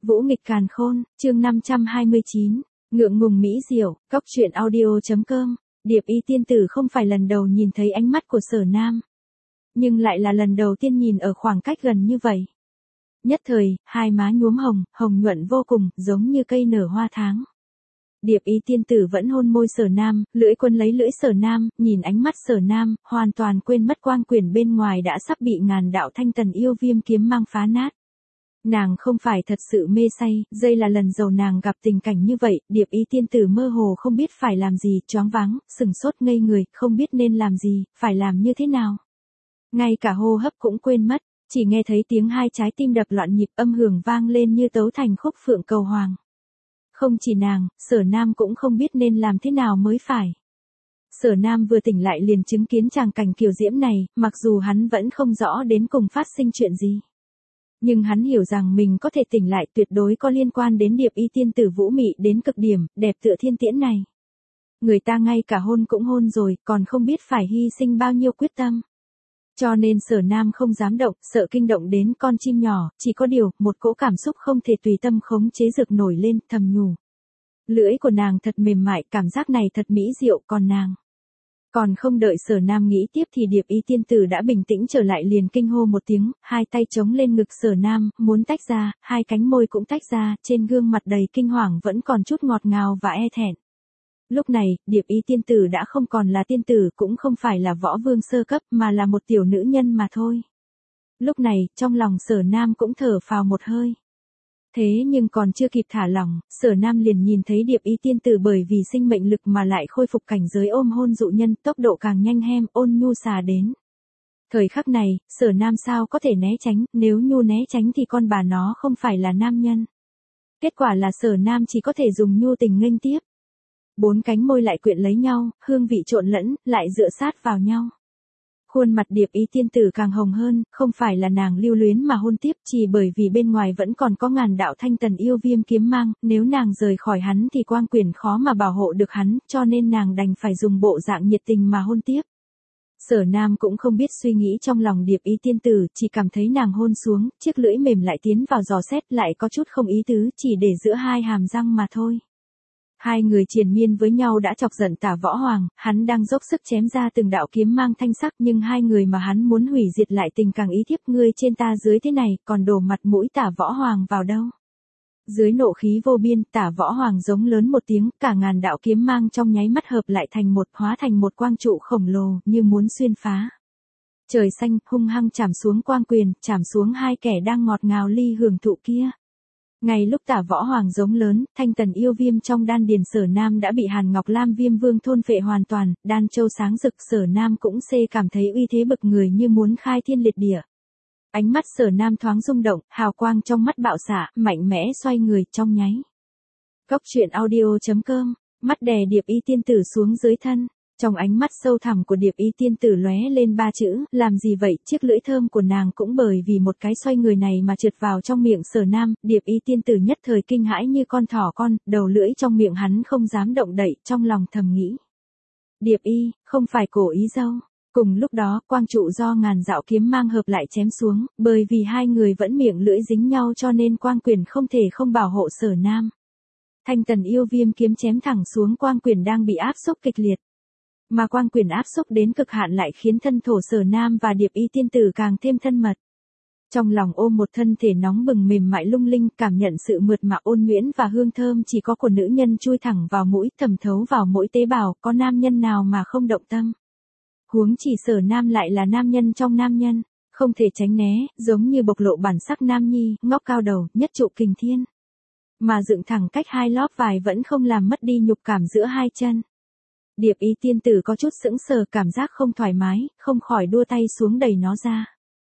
Vũ nghịch càn khôn, chương 529, ngượng ngùng mỹ diệu, cóc truyện audio.com. Điệp Y tiên tử không phải lần đầu nhìn thấy ánh mắt của Sở Nam, nhưng lại là lần đầu tiên nhìn ở khoảng cách gần như vậy. Nhất thời, hai má nhuốm hồng, hồng nhuận vô cùng, giống như cây nở hoa tháng. Điệp Y tiên tử vẫn hôn môi Sở Nam, lưỡi quân lấy lưỡi Sở Nam, nhìn ánh mắt Sở Nam, hoàn toàn quên mất quang quyền bên ngoài đã sắp bị ngàn đạo thanh tần yêu viêm kiếm mang phá nát. Nàng không phải thật sự mê say, đây là lần đầu nàng gặp tình cảnh như vậy, Điệp Y tiên tử mơ hồ không biết phải làm gì, choáng váng, sừng sốt ngây người, không biết nên làm gì, phải làm như thế nào. Ngay cả hô hấp cũng quên mất, chỉ nghe thấy tiếng hai trái tim đập loạn nhịp, âm hưởng vang lên như tấu thành khúc phượng cầu hoàng. Không chỉ nàng, Sở Nam cũng không biết nên làm thế nào mới phải. Sở Nam vừa tỉnh lại liền chứng kiến tràng cảnh kiều diễm này, mặc dù hắn vẫn không rõ đến cùng phát sinh chuyện gì. Nhưng hắn hiểu rằng mình có thể tỉnh lại tuyệt đối có liên quan đến Điệp Y tiên tử vũ mị đến cực điểm, đẹp tựa thiên tiễn này. Người ta ngay cả hôn cũng hôn rồi, còn không biết phải hy sinh bao nhiêu quyết tâm. Cho nên Sở Nam không dám động, sợ kinh động đến con chim nhỏ, chỉ có điều, một cỗ cảm xúc không thể tùy tâm khống chế rực nổi lên, thầm nhủ. Lưỡi của nàng thật mềm mại, cảm giác này thật mỹ diệu, còn nàng. Còn không đợi Sở Nam nghĩ tiếp thì Điệp Y tiên tử đã bình tĩnh trở lại liền kinh hô một tiếng, hai tay chống lên ngực Sở Nam, muốn tách ra, hai cánh môi cũng tách ra, trên gương mặt đầy kinh hoàng vẫn còn chút ngọt ngào và e thẹn. Lúc này, Điệp Y tiên tử đã không còn là tiên tử, cũng không phải là võ vương sơ cấp, mà là một tiểu nữ nhân mà thôi. Lúc này, trong lòng Sở Nam cũng thở phào một hơi. Thế nhưng còn chưa kịp thả lỏng, Sở Nam liền nhìn thấy Điệp Y tiên tử bởi vì sinh mệnh lực mà lại khôi phục cảnh giới ôm hôn dụ nhân, tốc độ càng nhanh hem, ôn nhu xà đến. Thời khắc này, Sở Nam sao có thể né tránh, nếu nhu né tránh thì con bà nó không phải là nam nhân. Kết quả là Sở Nam chỉ có thể dùng nhu tình nghênh tiếp. Bốn cánh môi lại quyện lấy nhau, hương vị trộn lẫn, lại dựa sát vào nhau. Khuôn mặt Điệp Y tiên tử càng hồng hơn, không phải là nàng lưu luyến mà hôn tiếp, chỉ bởi vì bên ngoài vẫn còn có ngàn đạo thanh tần yêu viêm kiếm mang, nếu nàng rời khỏi hắn thì quang quyền khó mà bảo hộ được hắn, cho nên nàng đành phải dùng bộ dạng nhiệt tình mà hôn tiếp. Sở Nam cũng không biết suy nghĩ trong lòng Điệp Y tiên tử, chỉ cảm thấy nàng hôn xuống, chiếc lưỡi mềm lại tiến vào dò xét, lại có chút không ý tứ, chỉ để giữa hai hàm răng mà thôi. Hai người triền miên với nhau đã chọc giận Tả Võ Hoàng, hắn đang dốc sức chém ra từng đạo kiếm mang thanh sắc, nhưng hai người mà hắn muốn hủy diệt lại tình càng ý thiếp, ngươi trên ta dưới thế này, còn đổ mặt mũi Tả Võ Hoàng vào đâu. Dưới nộ khí vô biên, Tả Võ Hoàng giống lớn một tiếng, cả ngàn đạo kiếm mang trong nháy mắt hợp lại thành một, hóa thành một quang trụ khổng lồ, như muốn xuyên phá. Trời xanh, hung hăng chảm xuống quang quyền, chảm xuống hai kẻ đang ngọt ngào ly hưởng thụ kia. Ngay lúc Tả Võ Hoàng giống lớn, thanh tần yêu viêm trong đan điền Sở Nam đã bị Hàn Ngọc Lam Viêm Vương thôn phệ hoàn toàn, đan châu sáng rực, Sở Nam cũng cảm thấy uy thế bực người như muốn khai thiên liệt địa. Ánh mắt Sở Nam thoáng rung động, hào quang trong mắt bạo xạ, mạnh mẽ xoay người trong nháy. Cóc truyện audio.com, mắt đè Điệp Y tiên tử xuống dưới thân. Trong ánh mắt sâu thẳm của Điệp Y tiên tử lóe lên ba chữ, làm gì vậy, chiếc lưỡi thơm của nàng cũng bởi vì một cái xoay người này mà trượt vào trong miệng Sở Nam, Điệp Y tiên tử nhất thời kinh hãi như con thỏ con, đầu lưỡi trong miệng hắn không dám động đậy, trong lòng thầm nghĩ. Điệp Y, không phải cổ ý dâu. Cùng lúc đó, quang trụ do ngàn dạo kiếm mang hợp lại chém xuống, bởi vì hai người vẫn miệng lưỡi dính nhau cho nên quang quyền không thể không bảo hộ Sở Nam. Thanh tần yêu viêm kiếm chém thẳng xuống quang quyền đang bị áp xúc kịch liệt. Mà quang quyền áp xúc đến cực hạn lại khiến thân thổ Sở Nam và Điệp Y tiên tử càng thêm thân mật. Trong lòng ôm một thân thể nóng bừng mềm mại lung linh, cảm nhận sự mượt mà ôn nhuyễn và hương thơm chỉ có của nữ nhân chui thẳng vào mũi, thẩm thấu vào mỗi tế bào, có nam nhân nào mà không động tâm. Huống chỉ Sở Nam lại là nam nhân trong nam nhân, không thể tránh né, giống như bộc lộ bản sắc nam nhi, ngóc cao đầu, nhất trụ kình thiên. Mà dựng thẳng cách hai lóp vải vẫn không làm mất đi nhục cảm giữa hai chân. Điệp Y tiên tử có chút sững sờ, cảm giác không thoải mái, không khỏi đua tay xuống đẩy nó ra.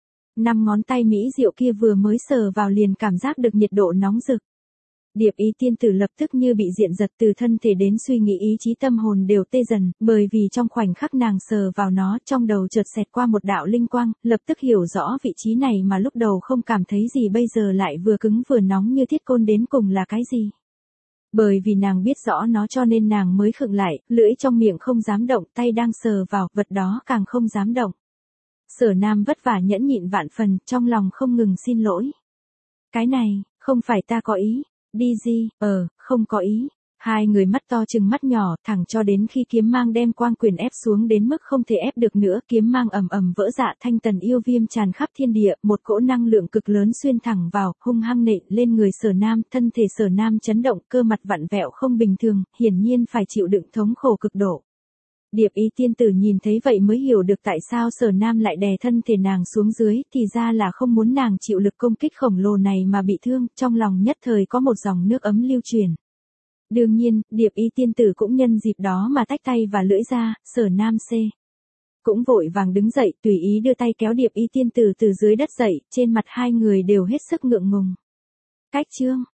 5 ngón tay mỹ diệu kia vừa mới sờ vào liền cảm giác được nhiệt độ nóng rực. Điệp Y tiên tử lập tức như bị điện giật, từ thân thể đến suy nghĩ ý chí tâm hồn đều tê dần, bởi vì trong khoảnh khắc nàng sờ vào nó, trong đầu chợt xẹt qua một đạo linh quang, lập tức hiểu rõ vị trí này mà lúc đầu không cảm thấy gì bây giờ lại vừa cứng vừa nóng như thiết côn đến cùng là cái gì. Bởi vì nàng biết rõ nó cho nên nàng mới khựng lại, lưỡi trong miệng không dám động, tay đang sờ vào, vật đó càng không dám động. Sở Nam vất vả nhẫn nhịn vạn phần, trong lòng không ngừng xin lỗi. Cái này, Không phải ta có ý. Đi gì, không có ý. Hai người mắt to chừng mắt nhỏ, thẳng cho đến khi kiếm mang đem quang quyền ép xuống đến mức không thể ép được nữa, kiếm mang ầm ầm vỡ dạ, thanh tần yêu viêm tràn khắp thiên địa, một cỗ năng lượng cực lớn xuyên thẳng vào, hung hăng nện lên người Sở Nam, thân thể Sở Nam chấn động, cơ mặt vặn vẹo không bình thường, hiển nhiên phải chịu đựng thống khổ cực độ. Điệp Y tiên tử nhìn thấy vậy mới hiểu được tại sao Sở Nam lại đè thân thể nàng xuống dưới, thì ra là không muốn nàng chịu lực công kích khổng lồ này mà bị thương, trong lòng nhất thời có một dòng nước ấm lưu truyền. Đương nhiên, Điệp Y tiên tử cũng nhân dịp đó mà tách tay và lưỡi ra, Sở Nam cũng vội vàng đứng dậy, tùy ý đưa tay kéo Điệp Y tiên tử từ dưới đất dậy, trên mặt hai người đều hết sức ngượng ngùng. Cách chương